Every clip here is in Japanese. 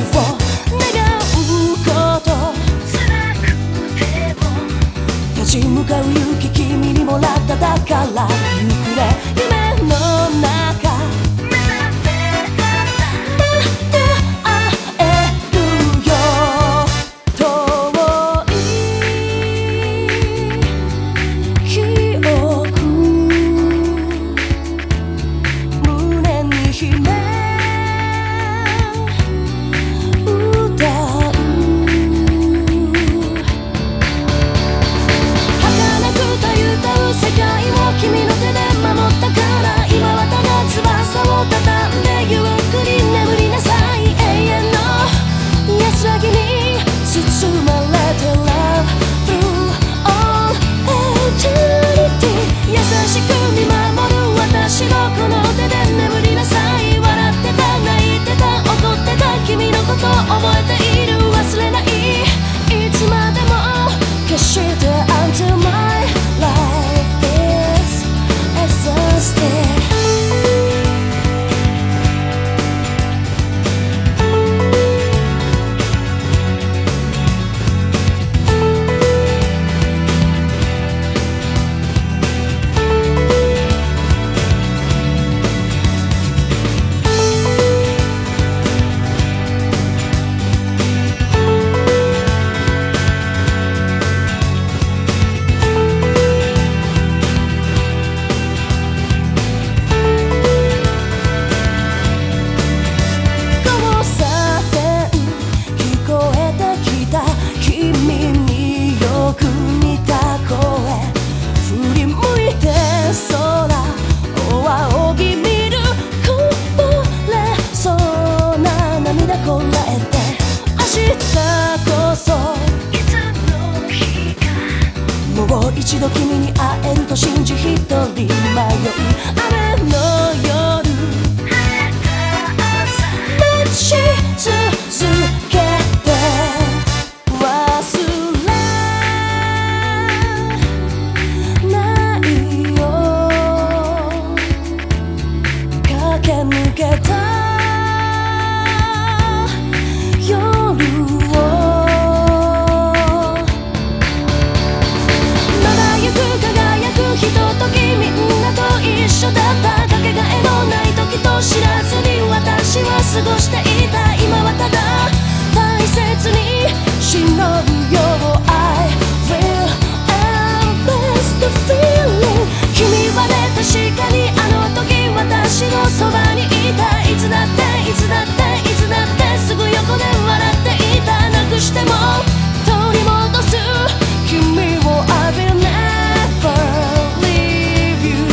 願うこと辛くても立ち向かう勇気君にもらっただからゆくね夢の中もう一度君に会えると信じ一人迷い雨の夜待ち続けて忘れないよ駆け抜けた過ごしていた今はただ大切に忍ぶよ I will embrace the feeling 君はね確かにあの時私のそばにいたいつだっていつだっていつだってすぐ横で笑っていたなくしても取り戻す君を I will never leave you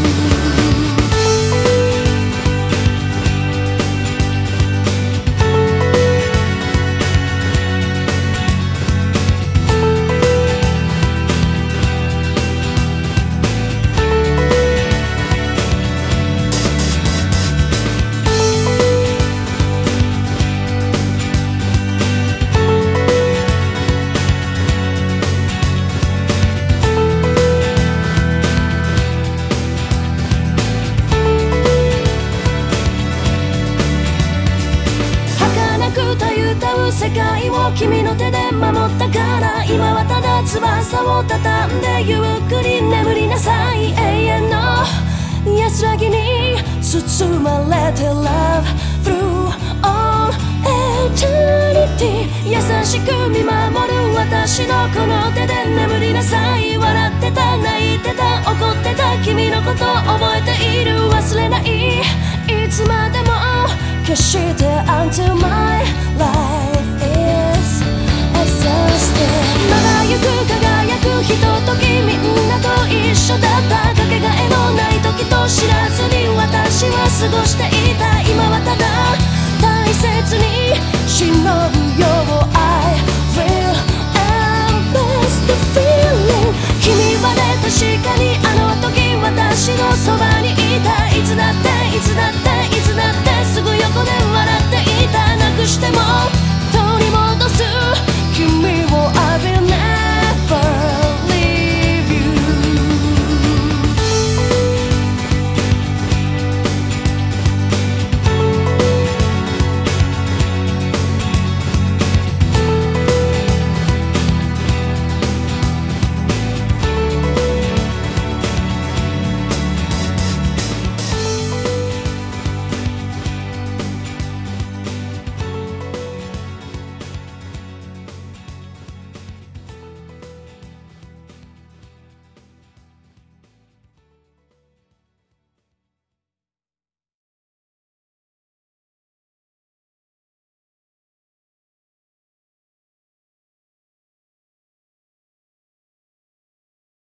世界を君の手で守ったから今はただ翼を畳んでゆっくり眠りなさい永遠の安らぎに包まれて Love through all eternity 優しく見守る私のこの手で眠りなさい笑ってた泣いてた怒ってた君のこと覚えている忘れないいつまでも決して Until my life is exhausted まだゆく輝くひとときみんなと一緒だったかけがえのない時と知らずに私は過ごしていた今はただ大切に忍ぶよ I will embrace the feeling 君はね確かにあの時私のそばにいたいつだっていつだって